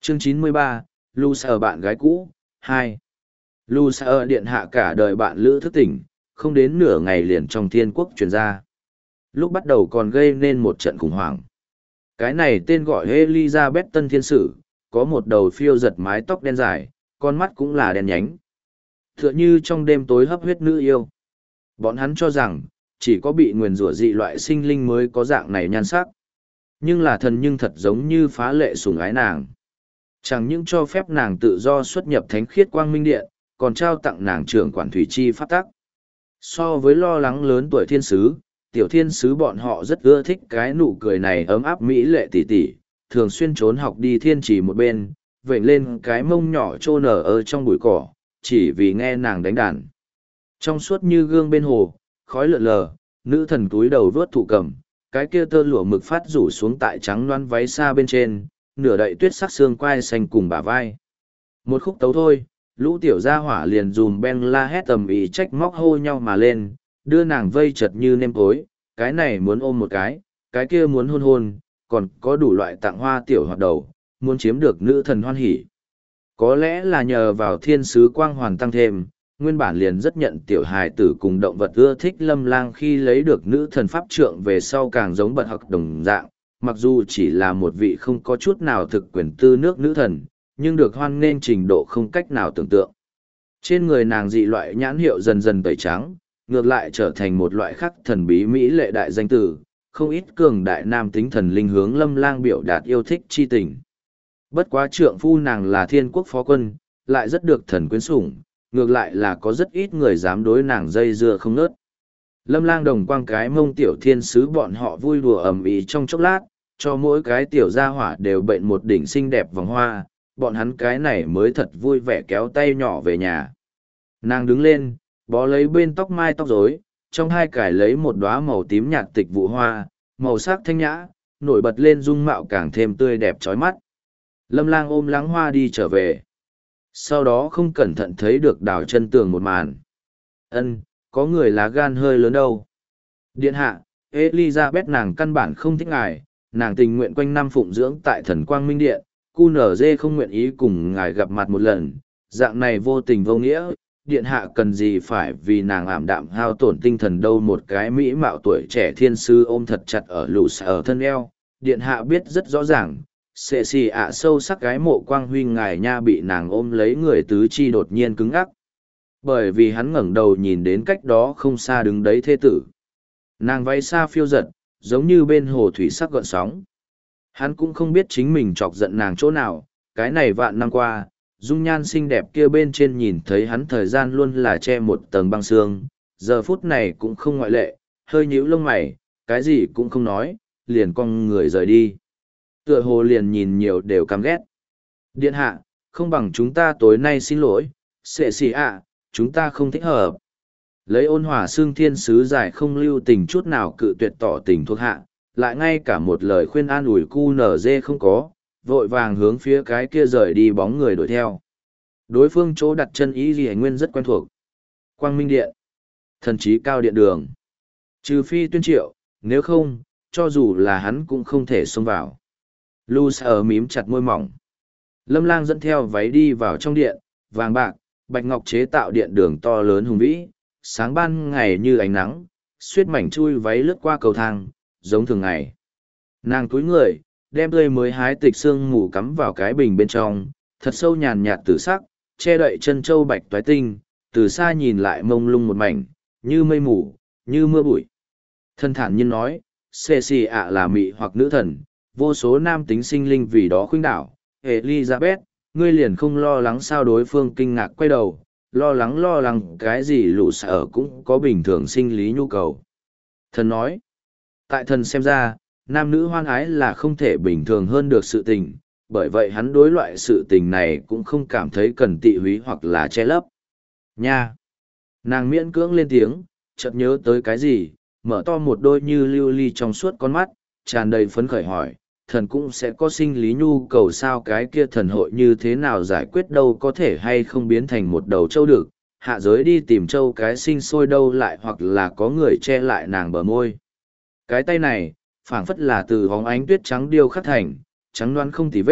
Chương 93, Lucer bạn gái cũ, 2. Lucer điện hạ cả đời bạn lữ thức tỉnh, không đến nửa ngày liền trong thiên quốc truyền ra. Lúc bắt đầu còn gây nên một trận khủng hoảng. Cái này tên gọi Elizabeth Tân Thiên Sử, có một đầu phiêu giật mái tóc đen dài, con mắt cũng là đen nhánh. Tựa như trong đêm tối hấp huyết nữ yêu. Bọn hắn cho rằng, chỉ có bị nguyền rủa dị loại sinh linh mới có dạng này nhan sắc. Nhưng là thần nhưng thật giống như phá lệ sủng ái nàng. Chẳng những cho phép nàng tự do xuất nhập thánh khiết quang minh điện, còn trao tặng nàng trưởng quản thủy chi pháp tắc. So với lo lắng lớn tuổi thiên sứ, tiểu thiên sứ bọn họ rất ưa thích cái nụ cười này ấm áp mỹ lệ tỉ tỉ, thường xuyên trốn học đi thiên trì một bên, vểnh lên cái mông nhỏ trô nở ở trong bụi cỏ, chỉ vì nghe nàng đánh đàn. Trong suốt như gương bên hồ, khói lượn lờ, nữ thần túi đầu vớt thụ cầm, cái kia tơ lụa mực phát rủ xuống tại trắng loan váy xa bên trên, nửa đậy tuyết sắc xương quai xanh cùng bả vai. Một khúc tấu thôi, lũ tiểu gia hỏa liền dùm ben la hét tầm ý trách móc hô nhau mà lên, đưa nàng vây chật như nêm cối, cái này muốn ôm một cái kia muốn hôn hôn, còn có đủ loại tặng hoa tiểu hoạt đầu, muốn chiếm được nữ thần hoan hỉ. Có lẽ là nhờ vào thiên sứ quang hoàn tăng thêm, nguyên bản liền rất nhận tiểu hài tử cùng động vật ưa thích Lâm Lang khi lấy được nữ thần pháp trượng về sau càng giống bật học đồng dạng, mặc dù chỉ là một vị không có chút nào thực quyền tư nước nữ thần, nhưng được hoan nghênh trình độ không cách nào tưởng tượng. Trên người nàng dị loại nhãn hiệu dần dần tẩy trắng, ngược lại trở thành một loại khắc thần bí mỹ lệ đại danh tử, không ít cường đại nam tính thần linh hướng Lâm Lang biểu đạt yêu thích chi tình. Bất quá trượng phu nàng là thiên quốc phó quân, lại rất được thần quyến sủng, ngược lại là có rất ít người dám đối nàng dây dưa không nớt. Lâm Lang đồng quang cái mông tiểu thiên sứ bọn họ vui đùa ầm ĩ trong chốc lát, cho mỗi cái tiểu gia hỏa đều bệnh một đỉnh xinh đẹp vòng hoa, bọn hắn cái này mới thật vui vẻ kéo tay nhỏ về nhà. Nàng đứng lên, bó lấy bên tóc mai tóc rối, trong hai cải lấy một đóa màu tím nhạt tịch vụ hoa, màu sắc thanh nhã, nổi bật lên dung mạo càng thêm tươi đẹp chói mắt. Lâm Lang ôm lắng hoa đi trở về. Sau đó không cẩn thận thấy được đào chân tường một màn. Ân, có người lá gan hơi lớn đâu. Điện hạ, Elizabeth nàng căn bản không thích ngài, nàng tình nguyện quanh năm phụng dưỡng tại thần quang minh điện, QNZ không nguyện ý cùng ngài gặp mặt một lần, dạng này vô tình vô nghĩa, điện hạ cần gì phải vì nàng ảm đạm hao tổn tinh thần đâu. Một cái mỹ mạo tuổi trẻ thiên sư ôm thật chặt ở lũ ở thân eo, điện hạ biết rất rõ ràng, sệ xì ạ sâu sắc cái mộ quang huy ngài nha bị nàng ôm lấy người tứ chi đột nhiên cứng ngắc. Bởi vì hắn ngẩng đầu nhìn đến cách đó không xa đứng đấy thê tử. Nàng váy xa phiêu giật, giống như bên hồ thủy sắc gợn sóng. Hắn cũng không biết chính mình chọc giận nàng chỗ nào, cái này vạn năm qua, dung nhan xinh đẹp kia bên trên nhìn thấy hắn thời gian luôn là che một tầng băng xương, giờ phút này cũng không ngoại lệ, hơi nhíu lông mày, cái gì cũng không nói, liền cong người rời đi. Tựa hồ liền nhìn nhiều đều căm ghét. Điện hạ, không bằng chúng ta tối nay xin lỗi, sệ xì ạ, chúng ta không thích hợp. Lấy ôn hòa xương thiên sứ giải không lưu tình chút nào cự tuyệt tỏ tình thuộc hạ, lại ngay cả một lời khuyên an ủi cu nở dê không có, vội vàng hướng phía cái kia rời đi bóng người đuổi theo. Đối phương chỗ đặt chân ý gì nguyên rất quen thuộc. Quang Minh Điện. Thần trí cao điện đường. Trừ phi tuyên triệu, nếu không, cho dù là hắn cũng không thể xông vào. Lucer mím chặt môi mỏng. Lâm Lang dẫn theo váy đi vào trong điện, vàng bạc, bạch ngọc chế tạo điện đường to lớn hùng vĩ, sáng ban ngày như ánh nắng, xuyết mảnh chui váy lướt qua cầu thang, giống thường ngày. Nàng cúi người, đem tươi mới hái tịch xương mù cắm vào cái bình bên trong, thật sâu nhàn nhạt tử sắc, che đậy chân châu bạch toái tinh, từ xa nhìn lại mông lung một mảnh, như mây mù, như mưa bụi. Thân thản nhiên nói, xê xì ạ là mị hoặc nữ thần, vô số nam tính sinh linh vì đó khuynh đảo. Elizabeth, ngươi liền không lo lắng sao? Đối phương kinh ngạc quay đầu, lo lắng cái gì? Lũ sở cũng có bình thường sinh lý nhu cầu. Thần nói, tại thần xem ra, nam nữ hoan ái là không thể bình thường hơn được sự tình, bởi vậy hắn đối loại sự tình này cũng không cảm thấy cần tị húy hoặc là che lấp. Nha! Nàng miễn cưỡng lên tiếng, chợt nhớ tới cái gì, mở to một đôi như lưu ly trong suốt con mắt, tràn đầy phấn khởi hỏi, thần cũng sẽ có sinh lý nhu cầu sao? Cái kia thần hội như thế nào giải quyết đâu? Có thể hay không biến thành một đầu trâu đực, hạ giới đi tìm trâu cái sinh sôi đâu? Lại hoặc là có người che lại nàng bờ môi. Cái tay này, phảng phất là từ hóng ánh tuyết trắng điêu khắc thành, trắng đoán không tì vết,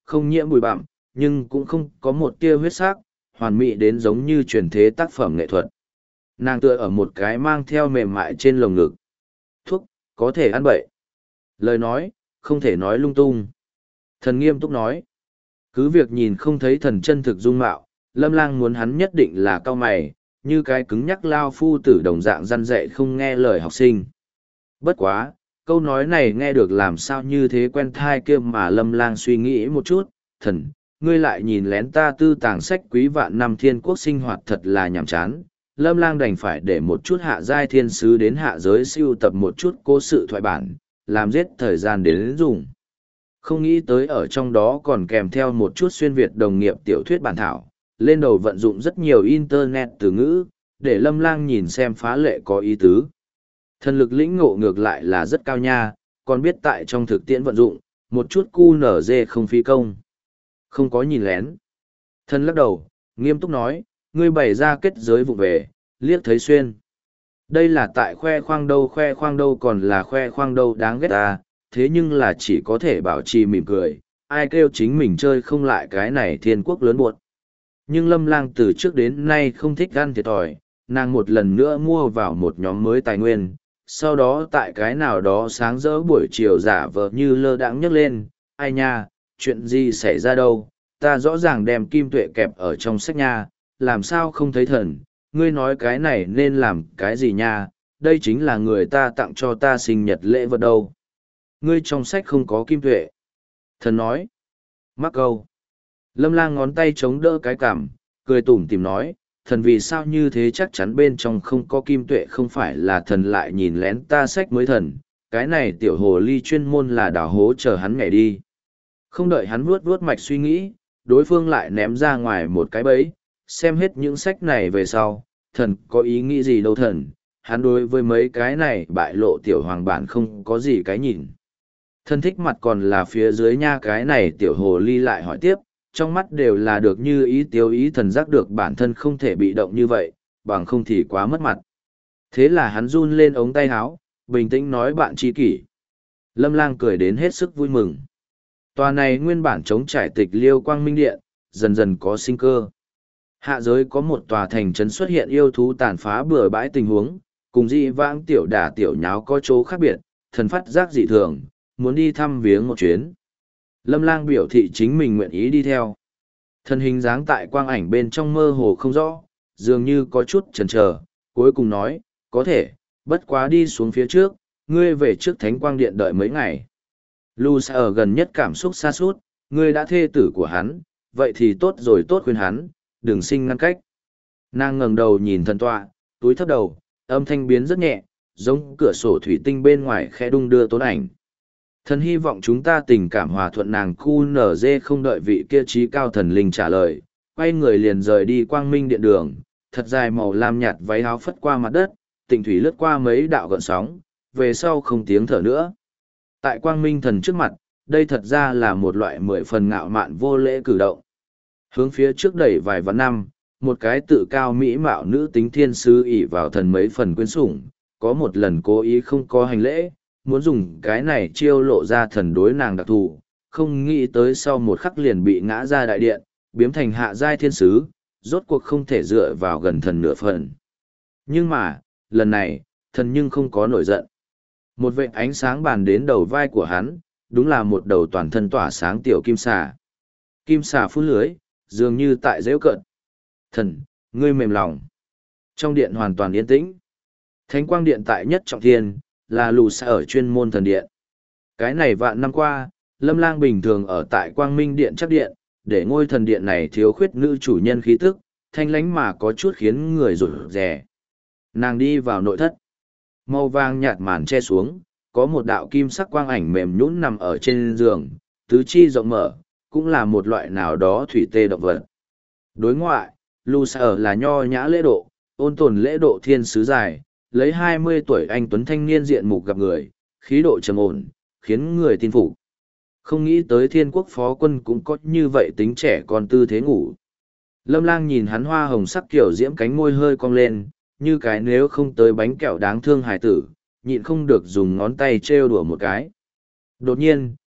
không nhiễm bụi bặm, nhưng cũng không có một tia huyết sắc, hoàn mỹ đến giống như truyền thế tác phẩm nghệ thuật. Nàng tựa ở một cái mang theo mềm mại trên lồng ngực. Thuốc, có thể ăn bậy. Lời nói, không thể nói lung tung. Thần nghiêm túc nói. Cứ việc nhìn không thấy thần chân thực dung mạo, Lâm Lang muốn hắn nhất định là cao mày, như cái cứng nhắc lao phu tử đồng dạng răn dạy không nghe lời học sinh. Bất quá, câu nói này nghe được làm sao như thế quen thai kia mà Lâm Lang suy nghĩ một chút, thần, ngươi lại nhìn lén ta tư tàng sách quý vạn năm thiên quốc sinh hoạt thật là nhàm chán. Lâm Lang đành phải để một chút hạ giai thiên sứ đến hạ giới siêu tập một chút cố sự thoại bản, làm giết thời gian đến dùng. Không nghĩ tới ở trong đó còn kèm theo một chút xuyên Việt đồng nghiệp tiểu thuyết bản thảo, lên đầu vận dụng rất nhiều internet từ ngữ, để Lâm Lang nhìn xem phá lệ có ý tứ. Thần lực lĩnh ngộ ngược lại là rất cao nha, còn biết tại trong thực tiễn vận dụng, một chút cu nở dê không phi công. Không có nhìn lén. Thần lắc đầu, nghiêm túc nói, ngươi bày ra kết giới vụ về, liếc thấy xuyên. Đây là tại khoe khoang đâu còn là khoe khoang đâu đáng ghét ta, thế nhưng là chỉ có thể bảo trì mỉm cười, ai kêu chính mình chơi không lại cái này thiên quốc lớn buộc. Nhưng Lâm Lang từ trước đến nay không thích ăn thiệt thòi, nàng một lần nữa mua vào một nhóm mới tài nguyên, sau đó tại cái nào đó sáng rỡ buổi chiều giả vờ như lơ đãng nhấc lên, ai nha, chuyện gì xảy ra đâu, ta rõ ràng đem kim tuệ kẹp ở trong sách nha, làm sao không thấy thần, ngươi nói cái này nên làm cái gì nha, đây chính là người ta tặng cho ta sinh nhật lễ vật đâu. Ngươi trong sách không có kim tuệ. Thần nói. Mắc câu. Lâm Lang ngón tay chống đỡ cái cằm, cười tủm tỉm nói, thần vì sao như thế chắc chắn bên trong không có kim tuệ không phải là thần lại nhìn lén ta sách mới thần, cái này tiểu hồ ly chuyên môn là đào hố chờ hắn nhảy đi. Không đợi hắn vuốt vuốt mạch suy nghĩ, đối phương lại ném ra ngoài một cái bẫy, xem hết những sách này về sau, thần có ý nghĩ gì đâu thần, hắn đối với mấy cái này bại lộ tiểu hoàng bản không có gì cái nhìn. Thần thích mặt còn là phía dưới nha cái này tiểu hồ ly lại hỏi tiếp, trong mắt đều là được như ý tiêu ý thần giác được bản thân không thể bị động như vậy, bằng không thì quá mất mặt. Thế là hắn run lên ống tay áo, bình tĩnh nói bạn tri kỷ. Lâm Lang cười đến hết sức vui mừng. Tòa này nguyên bản chống trải tịch liêu quang minh điện, dần dần có sinh cơ. Hạ giới có một tòa thành trấn xuất hiện yêu thú tàn phá bừa bãi tình huống, cùng dị vãng tiểu đả tiểu nháo có chỗ khác biệt, thần phát giác dị thường, muốn đi thăm viếng một chuyến. Lâm Lang biểu thị chính mình nguyện ý đi theo. Thân hình dáng tại quang ảnh bên trong mơ hồ không rõ, dường như có chút chần chờ, cuối cùng nói, có thể, bất quá đi xuống phía trước, ngươi về trước Thánh Quang Điện đợi mấy ngày. Lusa ở gần nhất cảm xúc xa sút, ngươi đã thê tử của hắn, vậy thì tốt rồi tốt khuyên hắn, đừng sinh ngăn cách. Nàng ngẩng đầu nhìn thần tọa, túi thấp đầu, âm thanh biến rất nhẹ, giống cửa sổ thủy tinh bên ngoài khẽ đung đưa tốn ảnh. Thần hy vọng chúng ta tình cảm hòa thuận nàng cu nở dê không đợi vị kia trí cao thần linh trả lời, quay người liền rời đi quang minh điện đường, thật dài màu lam nhạt váy áo phất qua mặt đất, tịnh thủy lướt qua mấy đạo gợn sóng, về sau không tiếng thở nữa. Tại quang minh thần trước mặt, đây thật ra là một loại 10 phần ngạo mạn vô lễ cử động. Hướng phía trước đẩy vài vạn năm, một cái tự cao mỹ mạo nữ tính thiên sứ ỷ vào thần mấy phần quyến sủng, có một lần cố ý không có hành lễ, muốn dùng cái này chiêu lộ ra thần đối nàng đặc thù, không nghĩ tới sau một khắc liền bị ngã ra đại điện, biến thành hạ giai thiên sứ, rốt cuộc không thể dựa vào gần thần nửa phần. Nhưng mà, lần này, thần nhưng không có nổi giận. Một vệt ánh sáng bàn đến đầu vai của hắn, đúng là một đầu toàn thân tỏa sáng tiểu kim xà. Kim xà phun lưới, dường như tại dễu cận. Thần, ngươi mềm lòng. Trong điện hoàn toàn yên tĩnh. Thánh quang điện tại nhất trọng thiên, là lù xa ở chuyên môn thần điện. Cái này vạn năm qua, Lâm Lang bình thường ở tại quang minh điện chắc điện, để ngôi thần điện này thiếu khuyết nữ chủ nhân khí tức, thanh lánh mà có chút khiến người rụt rè. Nàng đi vào nội thất. Màu vàng nhạt màn che xuống, có một đạo kim sắc quang ảnh mềm nhũn nằm ở trên giường, tứ chi rộng mở, cũng là một loại nào đó thủy tê động vật. Đối ngoại, lù xa ở là nho nhã lễ độ, ôn tồn lễ độ thiên sứ dài, lấy 20 tuổi anh tuấn thanh niên diện mục gặp người, khí độ trầm ổn, khiến người tin phục. Không nghĩ tới thiên quốc phó quân cũng có như vậy tính trẻ con tư thế ngủ. Lâm Lang nhìn hắn hoa hồng sắc kiểu diễm cánh môi hơi cong lên, như cái nếu không tới bánh kẹo đáng thương hài tử, nhịn không được dùng ngón tay trêu đùa một cái. Đột nhiên,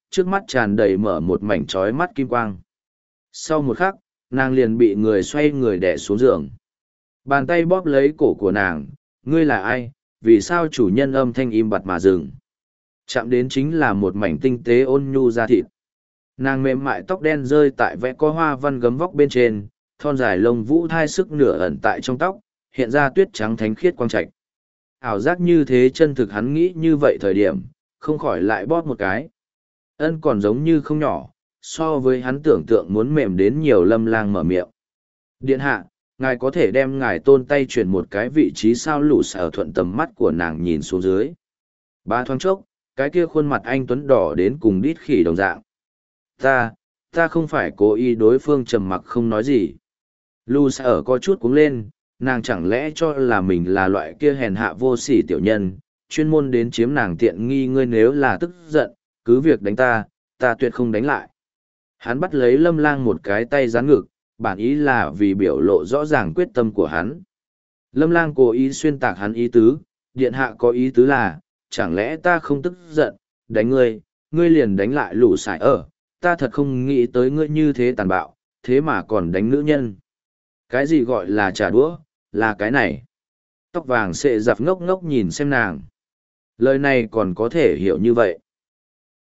trước mắt tràn đầy mở một mảnh trói mắt kim quang. Sau một khắc, nàng liền bị người xoay người đè xuống giường. Bàn tay bóp lấy cổ của nàng, ngươi là ai, vì sao chủ nhân âm thanh im bặt mà dừng. Chạm đến chính là một mảnh tinh tế ôn nhu da thịt. Nàng mềm mại tóc đen rơi tại vẽ có hoa văn gấm vóc bên trên, thon dài lông vũ thai sức nửa ẩn tại trong tóc, hiện ra tuyết trắng thánh khiết quang trạch. Ảo giác như thế chân thực hắn nghĩ như vậy thời điểm, không khỏi lại bóp một cái. Ân còn giống như không nhỏ, so với hắn tưởng tượng muốn mềm đến nhiều. Lâm Lang mở miệng. Điện hạ, ngài có thể đem ngài tôn tay chuyển một cái vị trí sao? Lũ sở thuận tầm mắt của nàng nhìn xuống dưới. Ba thoáng chốc, cái kia khuôn mặt anh tuấn đỏ đến cùng đít khỉ đồng dạng. Ta không phải cố ý. Đối phương trầm mặc không nói gì. Lũ sở có chút cuống lên, nàng chẳng lẽ cho là mình là loại kia hèn hạ vô sỉ tiểu nhân, chuyên môn đến chiếm nàng tiện nghi. Ngươi nếu là tức giận, cứ việc đánh ta tuyệt không đánh lại. Hắn bắt lấy Lâm Lang một cái tay gián ngực, bản ý là vì biểu lộ rõ ràng quyết tâm của hắn. Lâm Lang cố ý xuyên tạc hắn ý tứ, điện hạ có ý tứ là, chẳng lẽ ta không tức giận, đánh ngươi liền đánh lại. Lũ sải ở, ta thật không nghĩ tới ngươi như thế tàn bạo, thế mà còn đánh nữ nhân. Cái gì gọi là trả đũa, là cái này. Tóc vàng xệ giặc ngốc ngốc nhìn xem nàng. Lời này còn có thể hiểu như vậy.